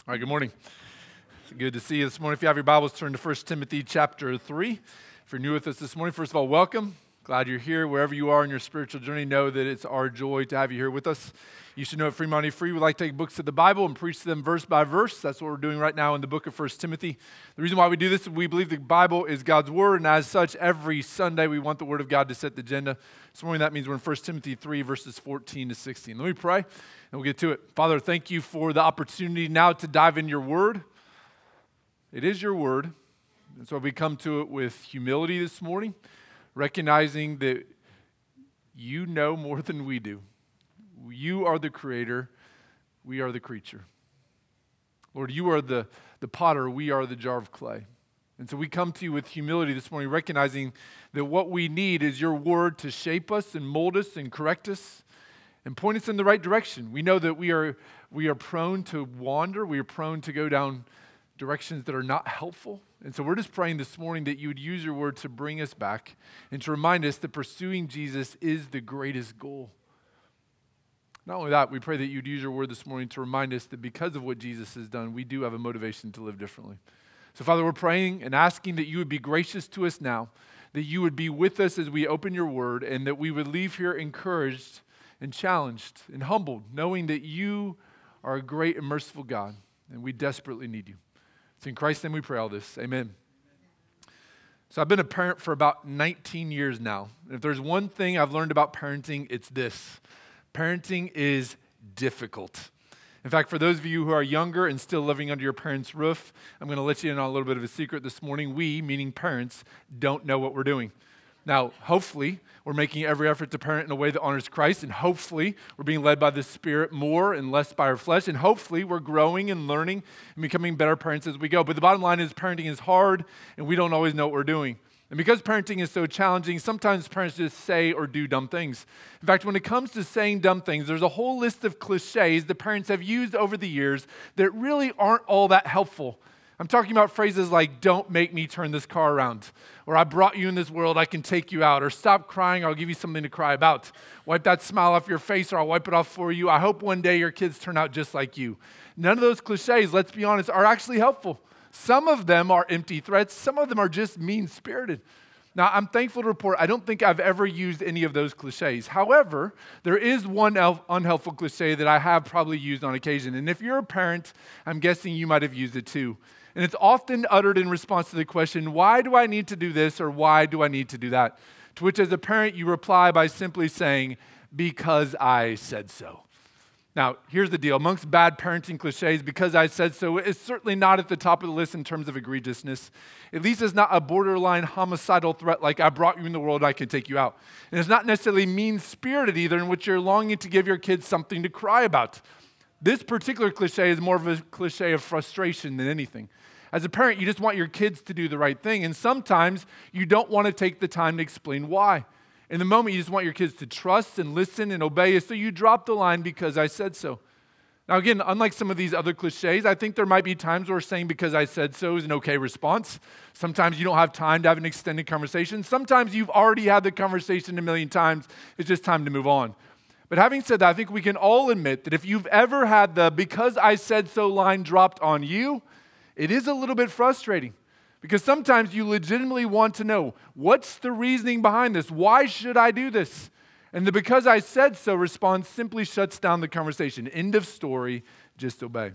All right, good morning. It's good to see you this morning. If you have your Bibles, turn to 1 Timothy chapter 3. If you're new with us this morning, first of all, welcome. Glad you're here. Wherever you are in your spiritual journey, know that it's our joy to have you here with us. You should know at Free Money Free, we like to take books of the Bible and preach them verse by verse. That's what we're doing right now in the book of 1 Timothy. The reason why we do this is we believe the Bible is God's Word, and as such, every Sunday we want the Word of God to set the agenda. This morning that means we're in 1 Timothy 3, verses 14 to 16. Let me pray, and we'll get to it. Father, thank you for the opportunity now to dive in your Word. It is your Word, and so we come to it with humility this morning, recognizing that you know more than we do. You are the creator, we are the creature. Lord, you are the potter, we are the jar of clay. And so we come to you with humility this morning, recognizing that what we need is your word to shape us and mold us and correct us and point us in the right direction. We know that we are prone to wander, we are prone to go down directions that are not helpful. And so we're just praying this morning that you would use your word to bring us back and to remind us that pursuing Jesus is the greatest goal. Not only that, we pray that you'd use your word this morning to remind us that because of what Jesus has done, we do have a motivation to live differently. So Father, we're praying and asking that you would be gracious to us now, that you would be with us as we open your word, and that we would leave here encouraged and challenged and humbled, knowing that you are a great and merciful God, and we desperately need you. It's in Christ's name we pray all this. Amen. So I've been a parent for about 19 years now. And if there's one thing I've learned about parenting, it's this. Parenting is difficult. In fact, for those of you who are younger and still living under your parents' roof, I'm going to let you in on a little bit of a secret this morning. We, meaning parents, don't know what we're doing. Now, hopefully, we're making every effort to parent in a way that honors Christ, and hopefully, we're being led by the Spirit more and less by our flesh, and hopefully, we're growing and learning and becoming better parents as we go. But the bottom line is parenting is hard, and we don't always know what we're doing. And because parenting is so challenging, sometimes parents just say or do dumb things. In fact, when it comes to saying dumb things, there's a whole list of cliches that parents have used over the years that really aren't all that helpful. I'm talking about phrases like, don't make me turn this car around, or I brought you in this world, I can take you out, or stop crying, I'll give you something to cry about. Wipe that smile off your face, or I'll wipe it off for you. I hope one day your kids turn out just like you. None of those cliches, let's be honest, are actually helpful. Some of them are empty threats. Some of them are just mean-spirited. Now, I'm thankful to report I don't think I've ever used any of those cliches. However, there is one unhelpful cliche that I have probably used on occasion. And if you're a parent, I'm guessing you might have used it too. And it's often uttered in response to the question, why do I need to do this or why do I need to do that? To which as a parent, you reply by simply saying, because I said so. Now, here's the deal. Amongst bad parenting cliches, because I said so, is certainly not at the top of the list in terms of egregiousness. At least it's not a borderline homicidal threat like I brought you in the world, I can take you out. And it's not necessarily mean-spirited either, in which you're longing to give your kids something to cry about. This particular cliche is more of a cliche of frustration than anything. As a parent, you just want your kids to do the right thing, and sometimes you don't want to take the time to explain why. In the moment, you just want your kids to trust and listen and obey, so you drop the line, because I said so. Now again, unlike some of these other cliches, I think there might be times where saying because I said so is an okay response. Sometimes you don't have time to have an extended conversation. Sometimes you've already had the conversation a million times. It's just time to move on. But having said that, I think we can all admit that if you've ever had the because I said so line dropped on you, it is a little bit frustrating. Because sometimes you legitimately want to know, what's the reasoning behind this? Why should I do this? And the because I said so response simply shuts down the conversation. End of story, just obey.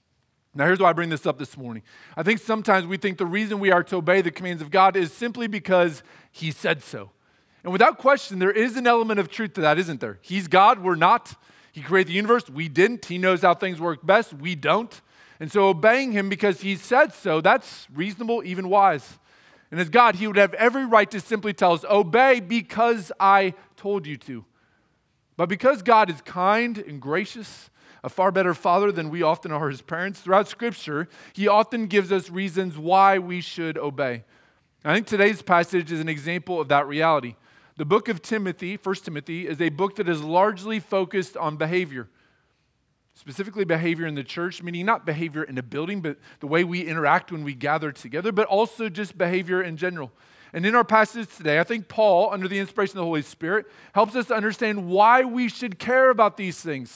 Now here's why I bring this up this morning. I think sometimes we think the reason we are to obey the commands of God is simply because He said so. And without question, there is an element of truth to that, isn't there? He's God, we're not. He created the universe, we didn't. He knows how things work best, we don't. And so obeying Him because He said so, that's reasonable, even wise. And as God, He would have every right to simply tell us, obey because I told you to. But because God is kind and gracious, a far better father than we often are as parents, throughout Scripture, He often gives us reasons why we should obey. I think today's passage is an example of that reality. The book of Timothy, 1 Timothy, is a book that is largely focused on behavior. Specifically behavior in the church, meaning not behavior in a building, but the way we interact when we gather together, but also just behavior in general. And in our passage today, I think Paul, under the inspiration of the Holy Spirit, helps us to understand why we should care about these things.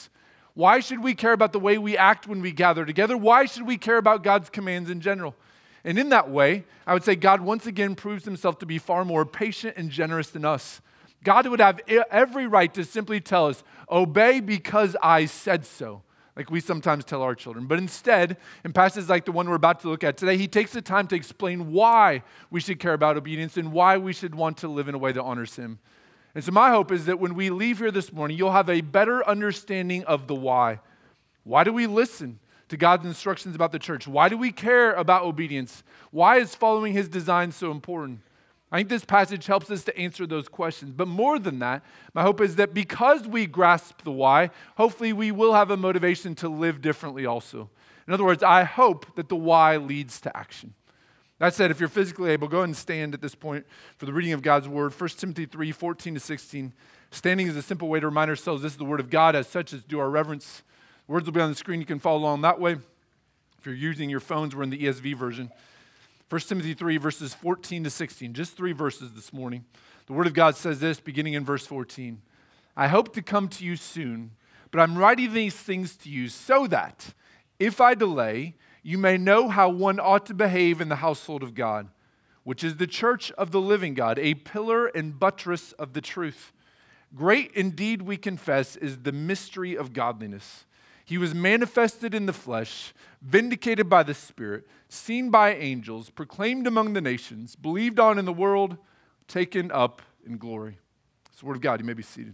Why should we care about the way we act when we gather together? Why should we care about God's commands in general? And in that way, I would say God once again proves himself to be far more patient and generous than us. God would have every right to simply tell us, obey because I said so, like we sometimes tell our children. But instead, in passages like the one we're about to look at today, he takes the time to explain why we should care about obedience and why we should want to live in a way that honors him. And so my hope is that when we leave here this morning, you'll have a better understanding of the why. Why do we listen to God's instructions about the church? Why do we care about obedience? Why is following his design so important? I think this passage helps us to answer those questions. But more than that, my hope is that because we grasp the why, hopefully we will have a motivation to live differently also. In other words, I hope that the why leads to action. That said, if you're physically able, go ahead and stand at this point for the reading of God's word. 1 Timothy 3, 14 to 16. Standing is a simple way to remind ourselves this is the word of God. As such, as do our reverence. The words will be on the screen. You can follow along that way. If you're using your phones, we're in the ESV version. 1 Timothy 3, verses 14 to 16. Just 3 verses this morning. The word of God says this, beginning in verse 14. I hope to come to you soon, but I'm writing these things to you so that, if I delay, you may know how one ought to behave in the household of God, which is the church of the living God, a pillar and buttress of the truth. Great indeed, we confess, is the mystery of godliness. He was manifested in the flesh, vindicated by the Spirit, seen by angels, proclaimed among the nations, believed on in the world, taken up in glory. It's the word of God. You may be seated.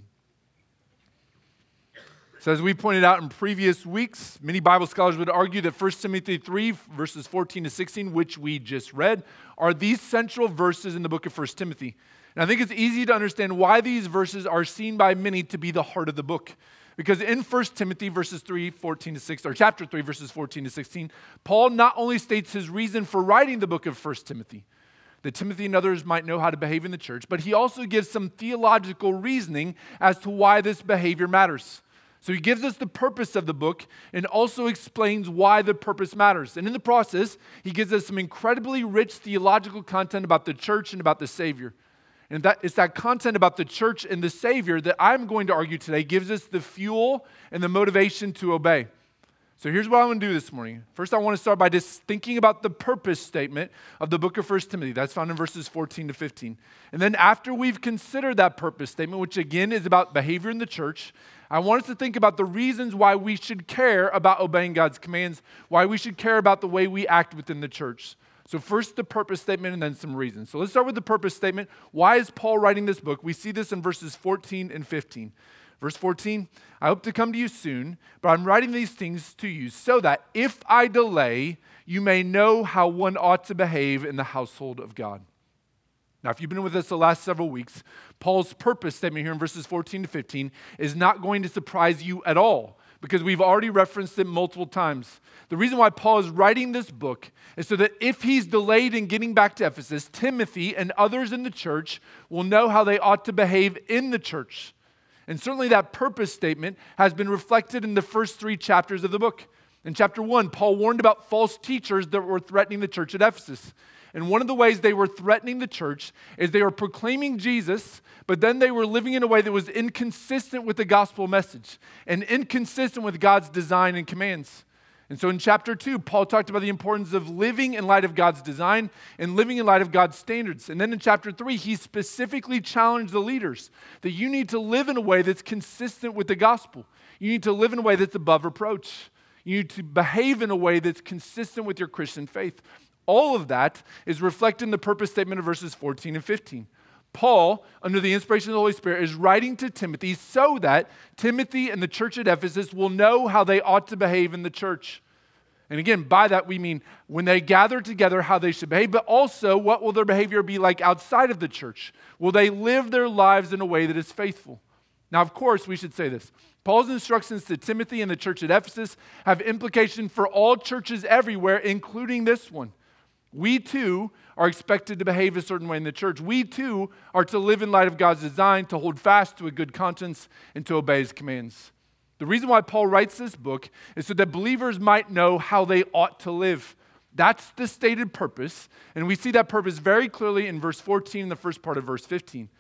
So as we pointed out in previous weeks, many Bible scholars would argue that 1 Timothy 3, verses 14 to 16, which we just read, are these central verses in the book of 1 Timothy. And I think it's easy to understand why these verses are seen by many to be the heart of the book. Because in 1 Timothy verses 3, 14 to 16, or chapter 3, verses 14 to 16, Paul not only states his reason for writing the book of 1 Timothy, that Timothy and others might know how to behave in the church, but he also gives some theological reasoning as to why this behavior matters. So he gives us the purpose of the book and also explains why the purpose matters. And in the process, he gives us some incredibly rich theological content about the church and about the Savior. And it's that content about the church and the Savior that I'm going to argue today gives us the fuel and the motivation to obey. So here's what I want to do this morning. First, I want to start by just thinking about the purpose statement of the book of 1 Timothy. That's found in verses 14 to 15. And then after we've considered that purpose statement, which again is about behavior in the church, I want us to think about the reasons why we should care about obeying God's commands, why we should care about the way we act within the church. So first the purpose statement and then some reasons. So let's start with the purpose statement. Why is Paul writing this book? We see this in verses 14 and 15. Verse 14, I hope to come to you soon, but I'm writing these things to you so that if I delay, you may know how one ought to behave in the household of God. Now, if you've been with us the last several weeks, Paul's purpose statement here in verses 14 to 15 is not going to surprise you at all because we've already referenced it multiple times. The reason why Paul is writing this book is so that if he's delayed in getting back to Ephesus, Timothy and others in the church will know how they ought to behave in the church. And certainly that purpose statement has been reflected in the first 3 chapters of the book. In chapter 1, Paul warned about false teachers that were threatening the church at Ephesus. And one of the ways they were threatening the church is they were proclaiming Jesus, but then they were living in a way that was inconsistent with the gospel message and inconsistent with God's design and commands. And so in chapter 2, Paul talked about the importance of living in light of God's design and living in light of God's standards. And then in chapter 3, he specifically challenged the leaders that you need to live in a way that's consistent with the gospel. You need to live in a way that's above reproach. You need to behave in a way that's consistent with your Christian faith. All of that is reflected in the purpose statement of verses 14 and 15. Paul, under the inspiration of the Holy Spirit, is writing to Timothy so that Timothy and the church at Ephesus will know how they ought to behave in the church. And again, by that we mean when they gather together, how they should behave, but also what will their behavior be like outside of the church? Will they live their lives in a way that is faithful? Now, of course, we should say this. Paul's instructions to Timothy and the church at Ephesus have implication for all churches everywhere, including this one. We too are expected to behave a certain way in the church. We too are to live in light of God's design, to hold fast to a good conscience, and to obey his commands. The reason why Paul writes this book is so that believers might know how they ought to live. That's the stated purpose, and we see that purpose very clearly in verse 14 and the first part of verse 15.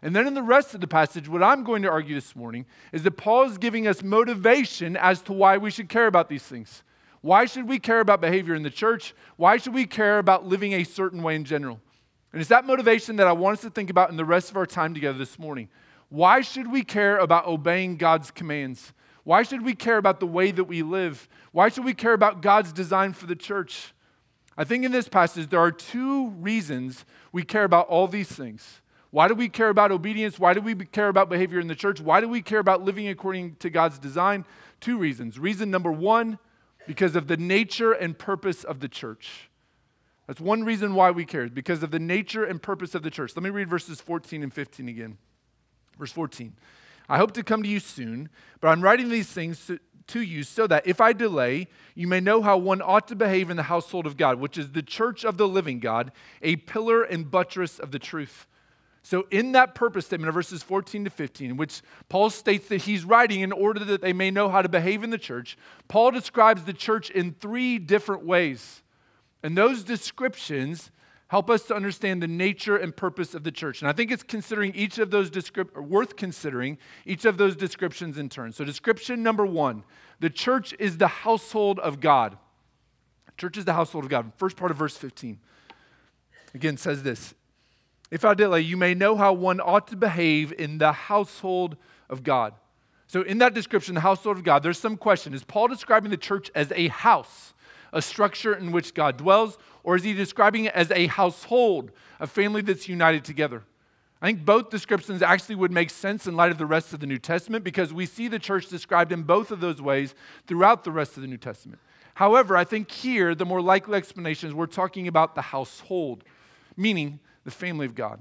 And then in the rest of the passage, what I'm going to argue this morning is that Paul is giving us motivation as to why we should care about these things. Why should we care about behavior in the church? Why should we care about living a certain way in general? And it's that motivation that I want us to think about in the rest of our time together this morning. Why should we care about obeying God's commands? Why should we care about the way that we live? Why should we care about God's design for the church? I think in this passage there are two reasons we care about all these things. Why do we care about obedience? Why do we care about behavior in the church? Why do we care about living according to God's design? Two reasons. Reason number one, because of the nature and purpose of the church. That's one reason why we care, because of the nature and purpose of the church. Let me read verses 14 and 15 again. Verse 14. I hope to come to you soon, but I'm writing these things to you so that if I delay, you may know how one ought to behave in the household of God, which is the church of the living God, a pillar and buttress of the truth. So in that purpose statement of verses 14 to 15, in which Paul states that he's writing in order that they may know how to behave in the church, Paul describes the church in three different ways. And those descriptions help us to understand the nature and purpose of the church. And I think it's considering each of those worth considering each of those descriptions in turn. So description number one, the church is the household of God. Church is the household of God. First part of verse 15. Again, says this. If I delay, you may know how one ought to behave in the household of God. So in that description, the household of God, there's some question. Is Paul describing the church as a house, a structure in which God dwells, or is he describing it as a household, a family that's united together? I think both descriptions actually would make sense in light of the rest of the New Testament because we see the church described in both of those ways throughout the rest of the New Testament. However, I think here the more likely explanation is we're talking about the household, meaning the family of God.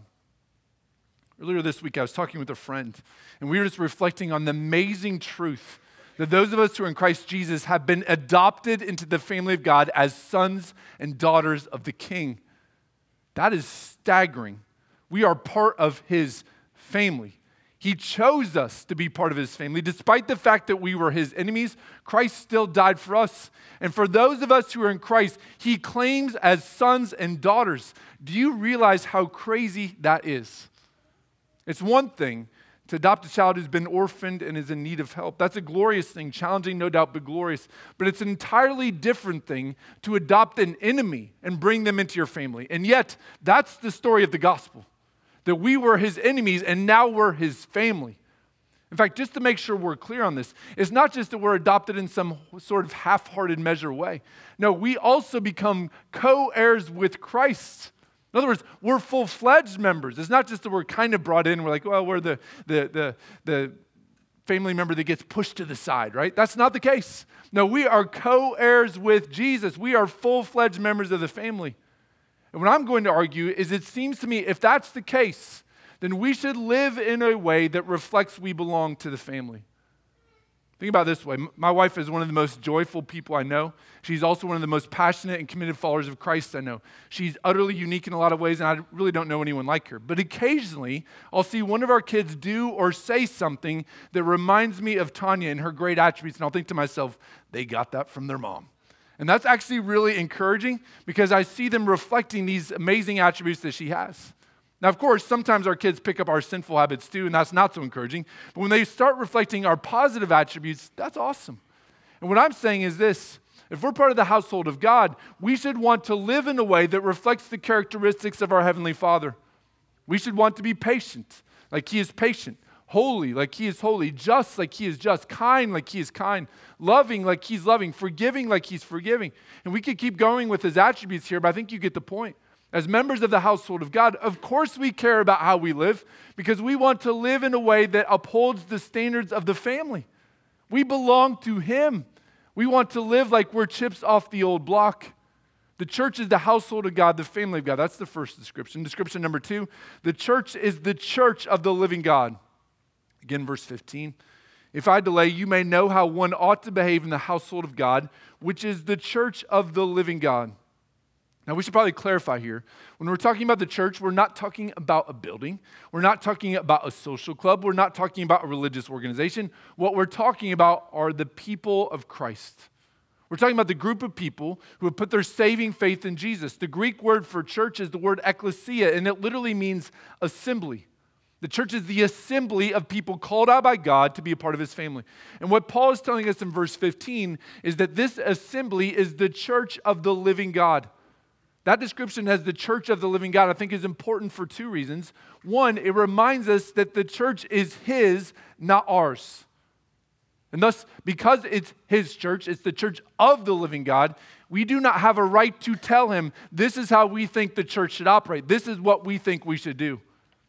Earlier this week, I was talking with a friend, and we were just reflecting on the amazing truth that those of us who are in Christ Jesus have been adopted into the family of God as sons and daughters of the King. That is staggering. We are part of His family. He chose us to be part of His family. Despite the fact that we were His enemies, Christ still died for us. And for those of us who are in Christ, He claims as sons and daughters. Do you realize how crazy that is? It's one thing to adopt a child who's been orphaned and is in need of help. That's a glorious thing, challenging no doubt, but glorious. But it's an entirely different thing to adopt an enemy and bring them into your family. And yet, that's the story of the gospel, that we were His enemies and now we're His family. In fact, just to make sure we're clear on this, it's not just that we're adopted in some sort of half-hearted measure way. No, we also become co-heirs with Christ. In other words, we're full-fledged members. It's not just that we're kind of brought in. We're like, well, we're the family member that gets pushed to the side, right? That's not the case. No, we are co-heirs with Jesus. We are full-fledged members of the family. And what I'm going to argue is it seems to me if that's the case, then we should live in a way that reflects we belong to the family. Think about it this way. My wife is one of the most joyful people I know. She's also one of the most passionate and committed followers of Christ I know. She's utterly unique in a lot of ways, and I really don't know anyone like her. But occasionally, I'll see one of our kids do or say something that reminds me of Tanya and her great attributes, and I'll think to myself, they got that from their mom. And that's actually really encouraging because I see them reflecting these amazing attributes that she has. Now, of course, sometimes our kids pick up our sinful habits too, and that's not so encouraging. But when they start reflecting our positive attributes, that's awesome. And what I'm saying is this. If we're part of the household of God, we should want to live in a way that reflects the characteristics of our Heavenly Father. We should want to be patient, like He is patient. Holy, like He is holy. Just, like He is just. Kind, like He is kind. Loving, like He's loving. Forgiving, like He's forgiving. And we could keep going with His attributes here, but I think you get the point. As members of the household of God, of course we care about how we live because we want to live in a way that upholds the standards of the family. We belong to Him. We want to live like we're chips off the old block. The church is the household of God, the family of God. That's the first description. Description number 2, the church is the church of the living God. Again, verse 15. If I delay, you may know how one ought to behave in the household of God, which is the church of the living God. Now, we should probably clarify here. When we're talking about the church, we're not talking about a building. We're not talking about a social club. We're not talking about a religious organization. What we're talking about are the people of Christ. We're talking about the group of people who have put their saving faith in Jesus. The Greek word for church is the word ekklesia, and it literally means assembly. The church is the assembly of people called out by God to be a part of his family. And what Paul is telling us in verse 15 is that this assembly is the church of the living God. That description as the church of the living God, I think, is important for two reasons. One, it reminds us that the church is his, not ours. And thus, because it's his church, it's the church of the living God, we do not have a right to tell him, this is how we think the church should operate. This is what we think we should do.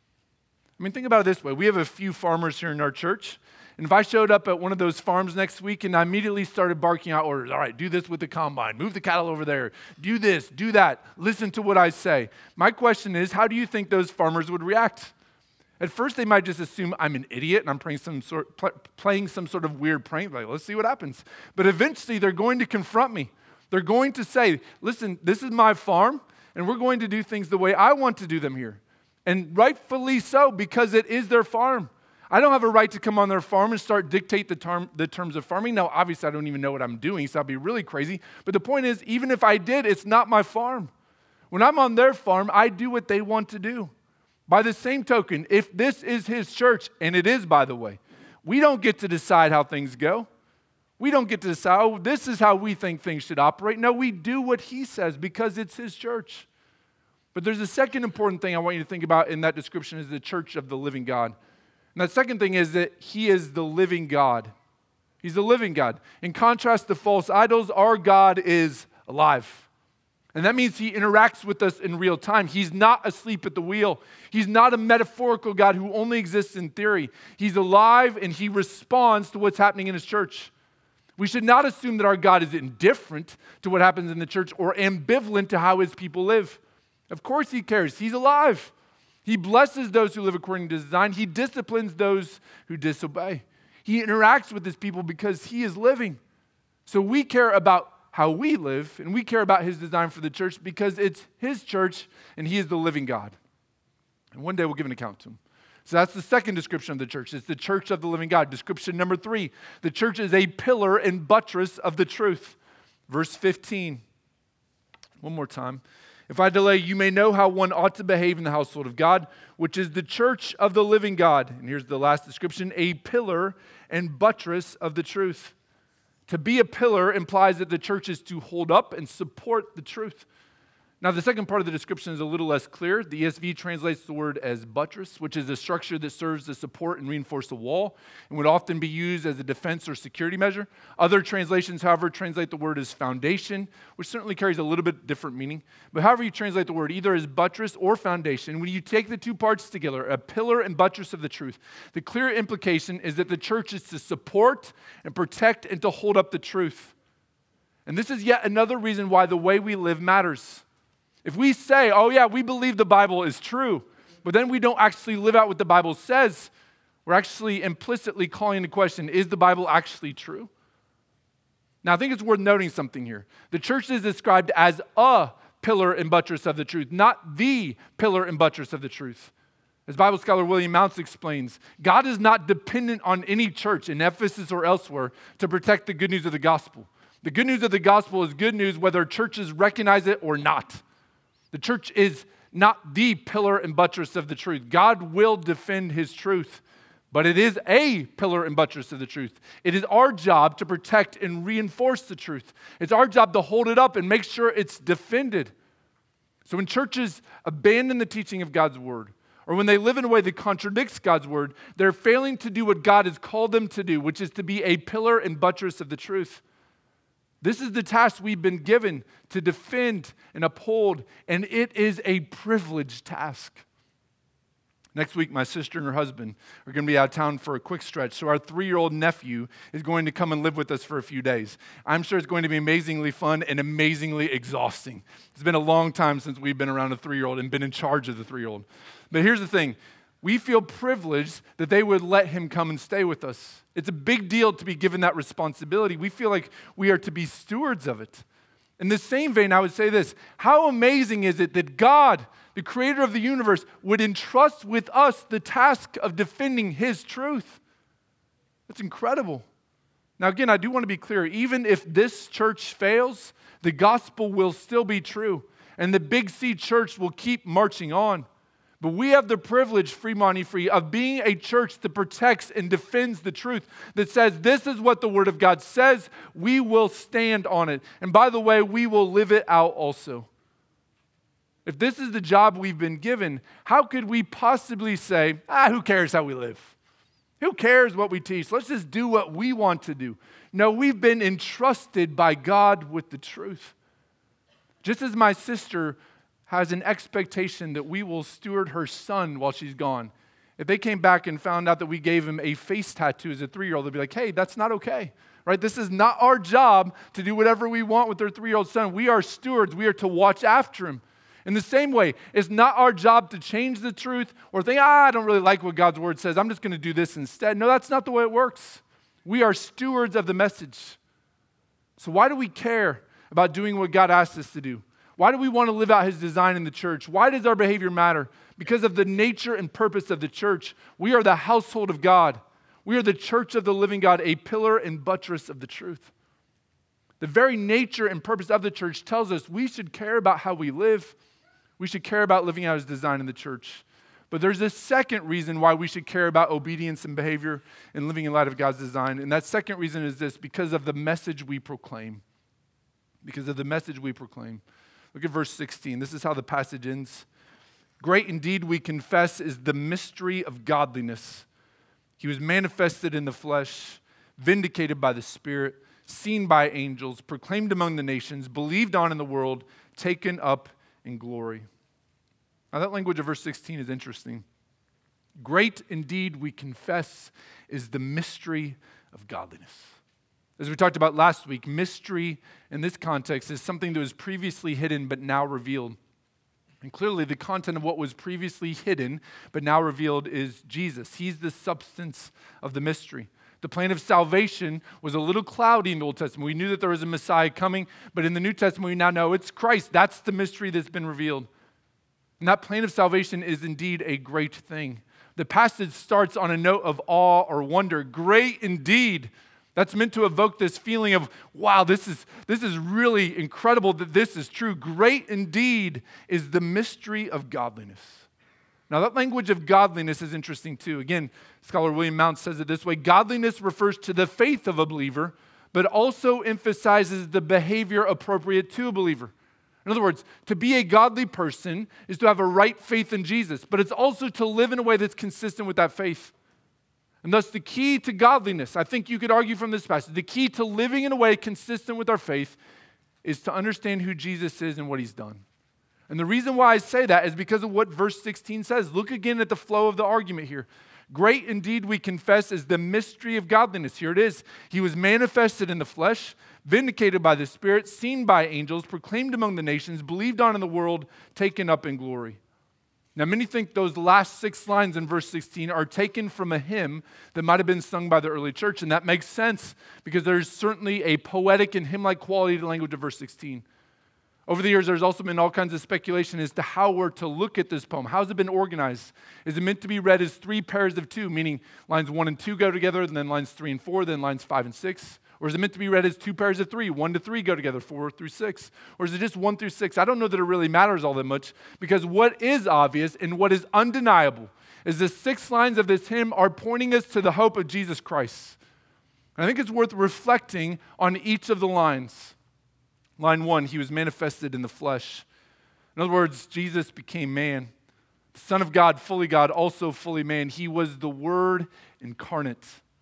I mean, think about it this way. We have a few farmers here in our church. And if I showed up at one of those farms next week and I immediately started barking out orders, all right, do this with the combine, move the cattle over there, do this, do that, listen to what I say. My question is, how do you think those farmers would react? At first, they might just assume I'm an idiot and I'm playing some sort of weird prank, like, let's see what happens. But eventually, they're going to confront me. They're going to say, listen, this is my farm, and we're going to do things the way I want to do them here. And rightfully so, because it is their farm. I don't have a right to come on their farm and start dictate the terms of farming. Now, obviously, I don't even know what I'm doing, so that'd be really crazy. But the point is, even if I did, it's not my farm. When I'm on their farm, I do what they want to do. By the same token, if this is his church, and it is, by the way, we don't get to decide how things go. We don't get to decide, oh, this is how we think things should operate. No, we do what he says because it's his church. But there's a second important thing I want you to think about in that description is the church of the living God. And that second thing is that he is the living God. He's the living God. In contrast to false idols, our God is alive. And that means he interacts with us in real time. He's not asleep at the wheel. He's not a metaphorical God who only exists in theory. He's alive and he responds to what's happening in his church. We should not assume that our God is indifferent to what happens in the church or ambivalent to how his people live. Of course he cares. He's alive. He blesses those who live according to design. He disciplines those who disobey. He interacts with his people because he is living. So we care about how we live, and we care about his design for the church because it's his church, and he is the living God. And one day we'll give an account to him. So that's the second description of the church. It's the church of the living God. Description number 3, the church is a pillar and buttress of the truth. Verse 15. One more time. If I delay, you may know how one ought to behave in the household of God, which is the church of the living God. And here's the last description, a pillar and buttress of the truth. To be a pillar implies that the church is to hold up and support the truth. Now, the second part of the description is a little less clear. The ESV translates the word as buttress, which is a structure that serves to support and reinforce a wall and would often be used as a defense or security measure. Other translations, however, translate the word as foundation, which certainly carries a little bit different meaning. But however you translate the word, either as buttress or foundation, when you take the two parts together, a pillar and buttress of the truth, the clear implication is that the church is to support and protect and to hold up the truth. And this is yet another reason why the way we live matters. If we say, oh yeah, we believe the Bible is true, but then we don't actually live out what the Bible says, we're actually implicitly calling into question, is the Bible actually true? Now, I think it's worth noting something here. The church is described as a pillar and buttress of the truth, not the pillar and buttress of the truth. As Bible scholar William Mounce explains, God is not dependent on any church in Ephesus or elsewhere to protect the good news of the gospel. The good news of the gospel is good news whether churches recognize it or not. The church is not the pillar and buttress of the truth. God will defend his truth, but it is a pillar and buttress of the truth. It is our job to protect and reinforce the truth. It's our job to hold it up and make sure it's defended. So when churches abandon the teaching of God's word, or when they live in a way that contradicts God's word, they're failing to do what God has called them to do, which is to be a pillar and buttress of the truth. This is the task we've been given to defend and uphold, and it is a privileged task. Next week, my sister and her husband are going to be out of town for a quick stretch, so our 3-year-old nephew is going to come and live with us for a few days. I'm sure it's going to be amazingly fun and amazingly exhausting. It's been a long time since we've been around a 3-year-old and been in charge of the 3-year-old. But here's the thing. We feel privileged that they would let him come and stay with us. It's a big deal to be given that responsibility. We feel like we are to be stewards of it. In the same vein, I would say this. How amazing is it that God, the creator of the universe, would entrust with us the task of defending his truth? That's incredible. Now, again, I do want to be clear. Even if this church fails, the gospel will still be true, and the Big C church will keep marching on. But we have the privilege, Free, of being a church that protects and defends the truth, that says this is what the Word of God says, we will stand on it. And by the way, we will live it out also. If this is the job we've been given, how could we possibly say, who cares how we live? Who cares what we teach? Let's just do what we want to do. No, we've been entrusted by God with the truth. Just as my sister has an expectation that we will steward her son while she's gone. If they came back and found out that we gave him a face tattoo as a 3-year-old, they'd be like, hey, that's not okay, right? This is not our job to do whatever we want with their 3-year-old son. We are stewards. We are to watch after him. In the same way, it's not our job to change the truth or think, I don't really like what God's word says. I'm just going to do this instead. No, that's not the way it works. We are stewards of the message. So why do we care about doing what God asked us to do? Why do we want to live out his design in the church? Why does our behavior matter? Because of the nature and purpose of the church. We are the household of God. We are the church of the living God, a pillar and buttress of the truth. The very nature and purpose of the church tells us we should care about how we live. We should care about living out his design in the church. But there's a second reason why we should care about obedience and behavior and living in light of God's design. And that second reason is this: because of the message we proclaim. Because of the message we proclaim. Look at verse 16. This is how the passage ends. Great indeed, we confess, is the mystery of godliness. He was manifested in the flesh, vindicated by the Spirit, seen by angels, proclaimed among the nations, believed on in the world, taken up in glory. Now that language of verse 16 is interesting. Great indeed, we confess, is the mystery of godliness. As we talked about last week, mystery in this context is something that was previously hidden but now revealed. And clearly the content of what was previously hidden but now revealed is Jesus. He's the substance of the mystery. The plan of salvation was a little cloudy in the Old Testament. We knew that there was a Messiah coming, but in the New Testament we now know it's Christ. That's the mystery that's been revealed. And that plan of salvation is indeed a great thing. The passage starts on a note of awe or wonder. Great indeed. That's meant to evoke this feeling of, wow, this is really incredible that this is true. Great indeed is the mystery of godliness. Now that language of godliness is interesting too. Again, scholar William Mount says it this way: godliness refers to the faith of a believer, but also emphasizes the behavior appropriate to a believer. In other words, to be a godly person is to have a right faith in Jesus, but it's also to live in a way that's consistent with that faith. And thus the key to godliness, I think you could argue from this passage, the key to living in a way consistent with our faith is to understand who Jesus is and what he's done. And the reason why I say that is because of what verse 16 says. Look again at the flow of the argument here. Great indeed, we confess, is the mystery of godliness. Here it is. He was manifested in the flesh, vindicated by the Spirit, seen by angels, proclaimed among the nations, believed on in the world, taken up in glory. Now, many think those last 6 lines in verse 16 are taken from a hymn that might have been sung by the early church, and that makes sense because there's certainly a poetic and hymn-like quality to the language of verse 16. Over the years, there's also been all kinds of speculation as to how we're to look at this poem. How's it been organized? Is it meant to be read as 3 pairs of 2, meaning lines 1 and 2 go together, and then lines 3 and 4, then lines 5 and 6? Or is it meant to be read as 2 pairs of 3, 1 to 3 go together, 4 through 6? Or is it just 1 through 6? I don't know that it really matters all that much, because what is obvious and what is undeniable is the 6 lines of this hymn are pointing us to the hope of Jesus Christ. And I think it's worth reflecting on each of the lines. Line 1, he was manifested in the flesh. In other words, Jesus became man. The Son of God, also fully man. He was the Word incarnate.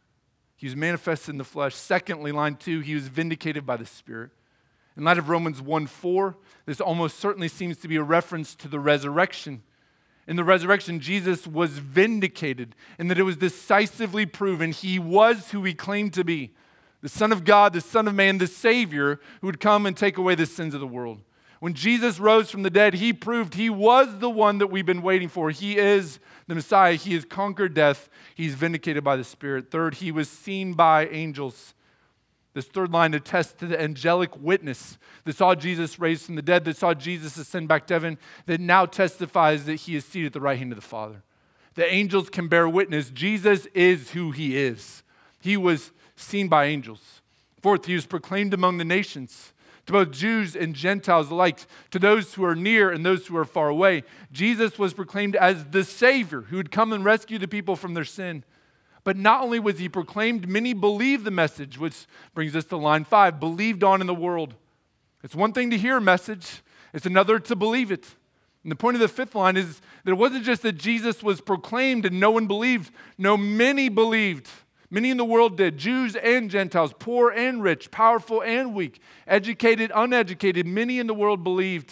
He was manifested in the flesh. Secondly, line 2, he was vindicated by the Spirit. In light of Romans 1:4, this almost certainly seems to be a reference to the resurrection. In the resurrection, Jesus was vindicated, and that it was decisively proven he was who he claimed to be. The Son of God, the Son of Man, the Savior who would come and take away the sins of the world. When Jesus rose from the dead, he proved he was the one that we've been waiting for. He is the Messiah. He has conquered death. He's vindicated by the Spirit. Third, he was seen by angels. This third line attests to the angelic witness that saw Jesus raised from the dead, that saw Jesus ascend back to heaven, that now testifies that he is seated at the right hand of the Father. The angels can bear witness. Jesus is who he is. He was seen by angels. Fourth, he was proclaimed among the nations. to both Jews and Gentiles alike, to those who are near and those who are far away. Jesus was proclaimed as the Savior who would come and rescue the people from their sin. But not only was he proclaimed, many believed the message, which brings us to line 5, believed on in the world. It's one thing to hear a message, it's another to believe it. And the point of the 5th line is that it wasn't just that Jesus was proclaimed and no one believed. No, many believed. Many in the world did, Jews and Gentiles, poor and rich, powerful and weak, educated, uneducated. Many in the world believed.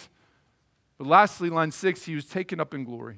But lastly, line 6, he was taken up in glory.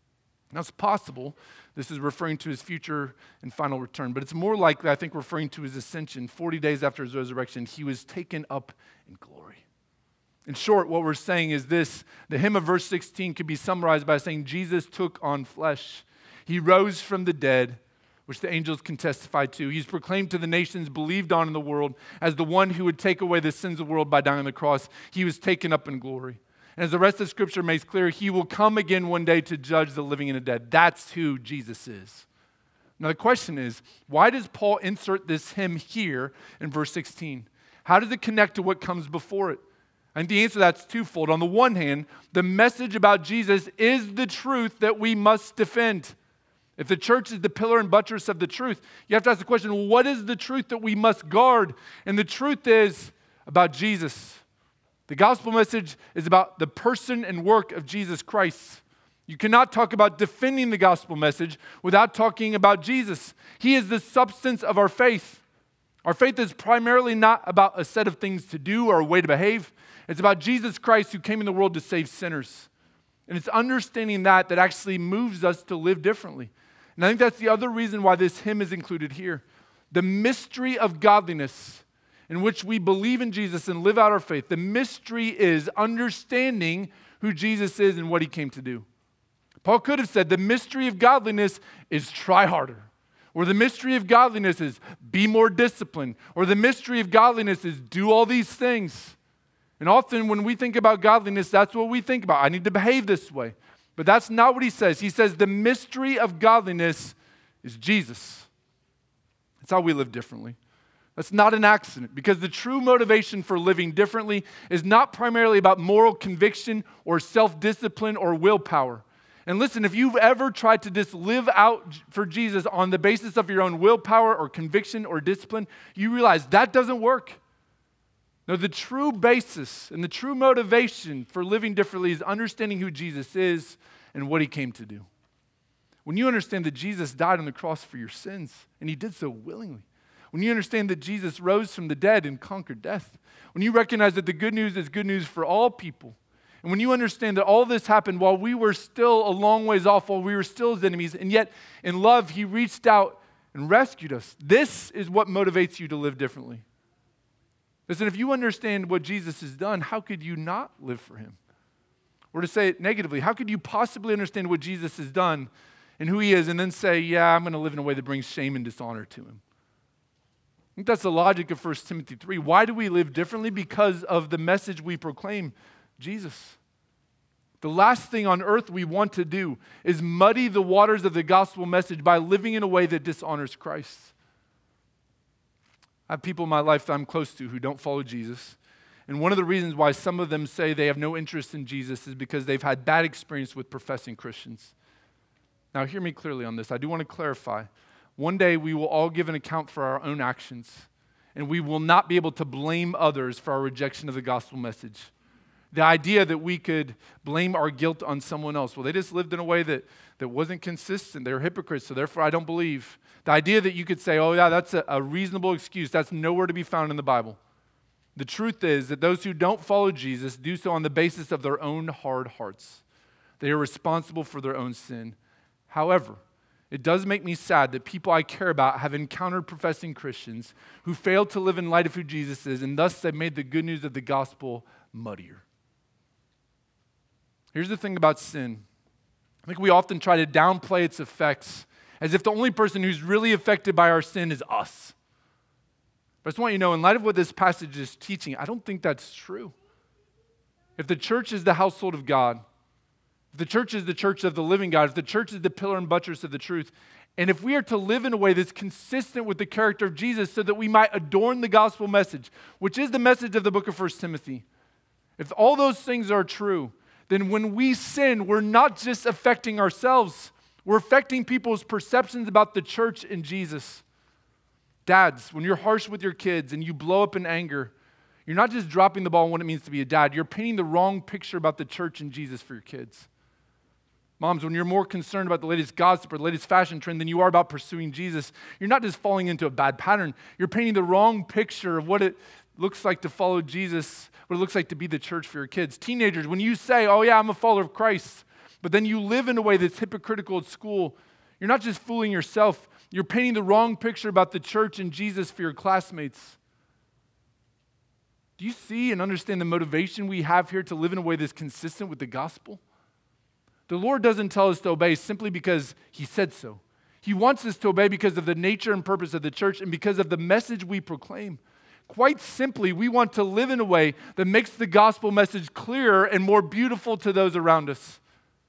Now it's possible this is referring to his future and final return, but it's more likely, I think, referring to his ascension. 40 days after his resurrection, he was taken up in glory. In short, what we're saying is this: the hymn of verse 16 could be summarized by saying Jesus took on flesh. He rose from the dead, which the angels can testify to. He's proclaimed to the nations, believed on in the world, as the one who would take away the sins of the world by dying on the cross. He was taken up in glory. And as the rest of Scripture makes clear, he will come again one day to judge the living and the dead. That's who Jesus is. Now the question is, why does Paul insert this hymn here in verse 16? How does it connect to what comes before it? I think the answer to that's twofold. On the one hand, the message about Jesus is the truth that we must defend. If the church is the pillar and buttress of the truth, you have to ask the question, well, what is the truth that we must guard? And the truth is about Jesus. The gospel message is about the person and work of Jesus Christ. You cannot talk about defending the gospel message without talking about Jesus. He is the substance of our faith. Our faith is primarily not about a set of things to do or a way to behave. It's about Jesus Christ who came in the world to save sinners. And it's understanding that actually moves us to live differently. And I think that's the other reason why this hymn is included here. The mystery of godliness in which we believe in Jesus and live out our faith. The mystery is understanding who Jesus is and what he came to do. Paul could have said the mystery of godliness is try harder. Or the mystery of godliness is be more disciplined. Or the mystery of godliness is do all these things. And often when we think about godliness, that's what we think about. I need to behave this way. But that's not what he says. He says the mystery of godliness is Jesus. That's how we live differently. That's not an accident, because the true motivation for living differently is not primarily about moral conviction or self-discipline or willpower. And listen, if you've ever tried to just live out for Jesus on the basis of your own willpower or conviction or discipline, you realize that doesn't work. No, the true basis and the true motivation for living differently is understanding who Jesus is and what he came to do. When you understand that Jesus died on the cross for your sins, and he did so willingly, when you understand that Jesus rose from the dead and conquered death, when you recognize that the good news is good news for all people, and when you understand that all this happened while we were still a long ways off, while we were still his enemies, and yet in love he reached out and rescued us, this is what motivates you to live differently. Listen, if you understand what Jesus has done, how could you not live for him? Or to say it negatively, how could you possibly understand what Jesus has done and who he is and then say, yeah, I'm going to live in a way that brings shame and dishonor to him? I think that's the logic of 1 Timothy 3. Why do we live differently? Because of the message we proclaim, Jesus. The last thing on earth we want to do is muddy the waters of the gospel message by living in a way that dishonors Christ. I have people in my life that I'm close to who don't follow Jesus. And one of the reasons why some of them say they have no interest in Jesus is because they've had bad experience with professing Christians. Now, hear me clearly on this. I do want to clarify. One day we will all give an account for our own actions, and we will not be able to blame others for our rejection of the gospel message. The idea that we could blame our guilt on someone else. Well, they just lived in a way that wasn't consistent. They were hypocrites, so therefore I don't believe. The idea that you could say, oh yeah, that's a reasonable excuse, that's nowhere to be found in the Bible. The truth is that those who don't follow Jesus do so on the basis of their own hard hearts. They are responsible for their own sin. However, it does make me sad that people I care about have encountered professing Christians who fail to live in light of who Jesus is, and thus they've made the good news of the gospel muddier. Here's the thing about sin. I think we often try to downplay its effects as if the only person who's really affected by our sin is us. But I just want you to know, in light of what this passage is teaching, I don't think that's true. If the church is the household of God, if the church is the church of the living God, if the church is the pillar and buttress of the truth, And if we are to live in a way that's consistent with the character of Jesus so that we might adorn the gospel message, which is the message of the book of 1 Timothy, if all those things are true, then when we sin, we're not just affecting ourselves, we're affecting people's perceptions about the church and Jesus. Dads, when you're harsh with your kids and you blow up in anger, you're not just dropping the ball on what it means to be a dad, you're painting the wrong picture about the church and Jesus for your kids. Moms, when you're more concerned about the latest gossip or the latest fashion trend than you are about pursuing Jesus, you're not just falling into a bad pattern. You're painting the wrong picture of what it looks like to follow Jesus, what it looks like to be the church for your kids. Teenagers, when you say, oh yeah, I'm a follower of Christ, but then you live in a way that's hypocritical at school, you're not just fooling yourself, you're painting the wrong picture about the church and Jesus for your classmates. Do you see and understand the motivation we have here to live in a way that's consistent with the gospel? The Lord doesn't tell us to obey simply because He said so. He wants us to obey because of the nature and purpose of the church and because of the message we proclaim. Quite simply, we want to live in a way that makes the gospel message clearer and more beautiful to those around us.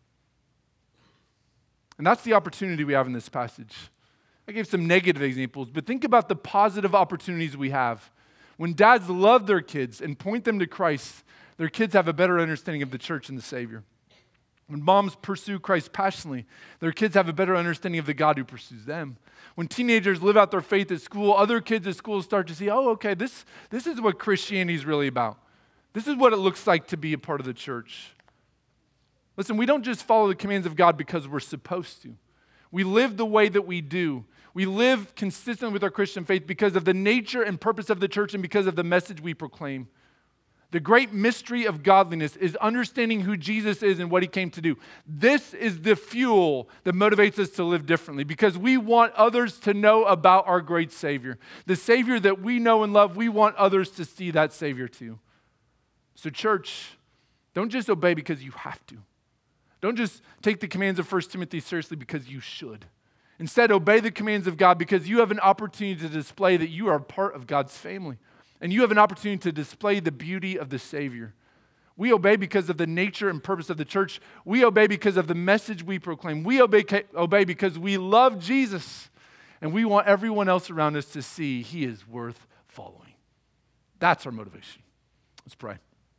And that's the opportunity we have in this passage. I gave some negative examples, but think about the positive opportunities we have. When dads love their kids and point them to Christ, their kids have a better understanding of the church and the Savior. When moms pursue Christ passionately, their kids have a better understanding of the God who pursues them. When teenagers live out their faith at school, other kids at school start to see, oh, okay, this is what Christianity is really about. This is what it looks like to be a part of the church. Listen, we don't just follow the commands of God because we're supposed to. We live the way that we do. We live consistent with our Christian faith because of the nature and purpose of the church and because of the message we proclaim. The great mystery of godliness is understanding who Jesus is and what He came to do. This is the fuel that motivates us to live differently because we want others to know about our great Savior. The Savior that we know and love, we want others to see that Savior too. So church, don't just obey because you have to. Don't just take the commands of 1 Timothy seriously because you should. Instead, obey the commands of God because you have an opportunity to display that you are part of God's family. And you have an opportunity to display the beauty of the Savior. We obey because of the nature and purpose of the church. We obey because of the message we proclaim. We obey because we love Jesus. And we want everyone else around us to see He is worth following. That's our motivation. Let's pray.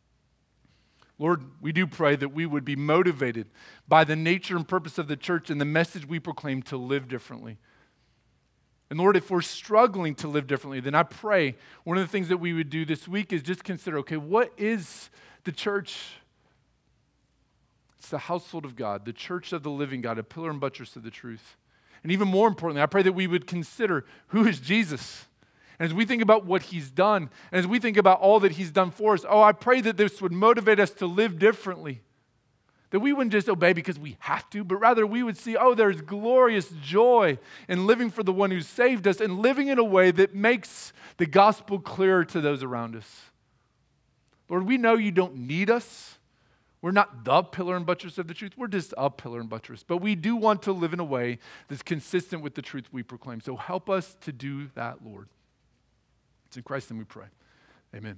Lord, we do pray that we would be motivated by the nature and purpose of the church and the message we proclaim to live differently. And Lord, if we're struggling to live differently, then I pray one of the things that we would do this week is just consider, okay, what is the church? It's the household of God, the church of the living God, a pillar and buttress of the truth. And even more importantly, I pray that we would consider who is Jesus. And as we think about what He's done, and as we think about all that He's done for us, I pray that this would motivate us to live differently. That we wouldn't just obey because we have to, but rather we would see, there's glorious joy in living for the one who saved us and living in a way that makes the gospel clearer to those around us. Lord, we know You don't need us. We're not the pillar and buttress of the truth. We're just a pillar and buttress. But we do want to live in a way that's consistent with the truth we proclaim. So help us to do that, Lord. It's in Christ's name we pray. Amen.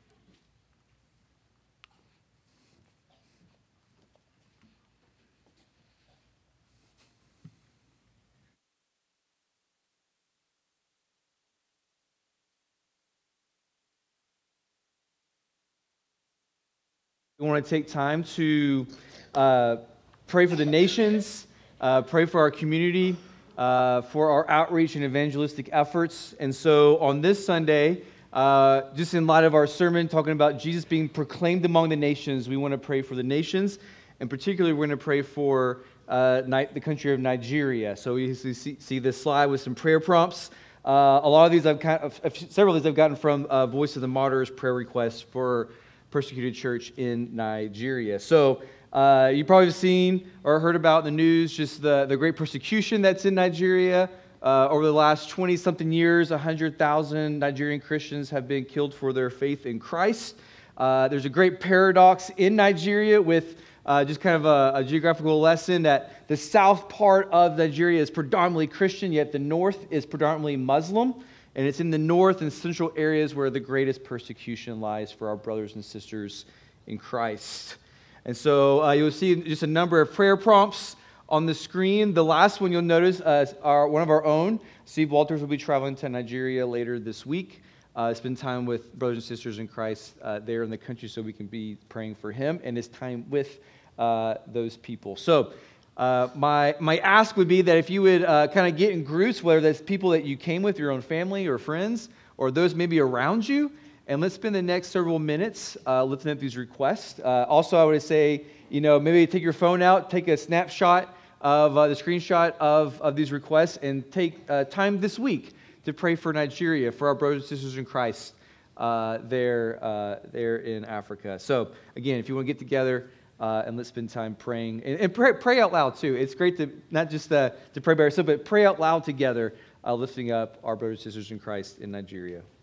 We want to take time to pray for the nations, pray for our community, for our outreach and evangelistic efforts. And so on this Sunday, just in light of our sermon talking about Jesus being proclaimed among the nations, we want to pray for the nations. And particularly, we're going to pray for the country of Nigeria. So you see this slide with some prayer prompts. A lot of these several of these I've gotten from Voice of the Martyrs prayer requests for persecuted church in Nigeria. So you probably have seen or heard about in the news just the great persecution that's in Nigeria. Over the last 20-something years, 100,000 Nigerian Christians have been killed for their faith in Christ. There's a great paradox in Nigeria with just kind of a geographical lesson that the south part of Nigeria is predominantly Christian, yet the north is predominantly Muslim. And it's in the north and central areas where the greatest persecution lies for our brothers and sisters in Christ. And so you'll see just a number of prayer prompts On the screen, the last one you'll notice are one of our own. Steve Walters will be traveling to Nigeria later this week. Spend time with brothers and sisters in Christ there in the country so we can be praying for him and his time with those people. So my ask would be that if you would kind of get in groups, whether that's people that you came with, your own family or friends, or those maybe around you, and let's spend the next several minutes lifting up these requests. Also, I would say, maybe take your phone out, take a snapshot of the screenshot of these requests, and take time this week to pray for Nigeria, for our brothers and sisters in Christ there in Africa. So, again, if you want to get together and let's spend time praying, and pray out loud too. It's great to not just to pray by yourself, but pray out loud together, lifting up our brothers and sisters in Christ in Nigeria.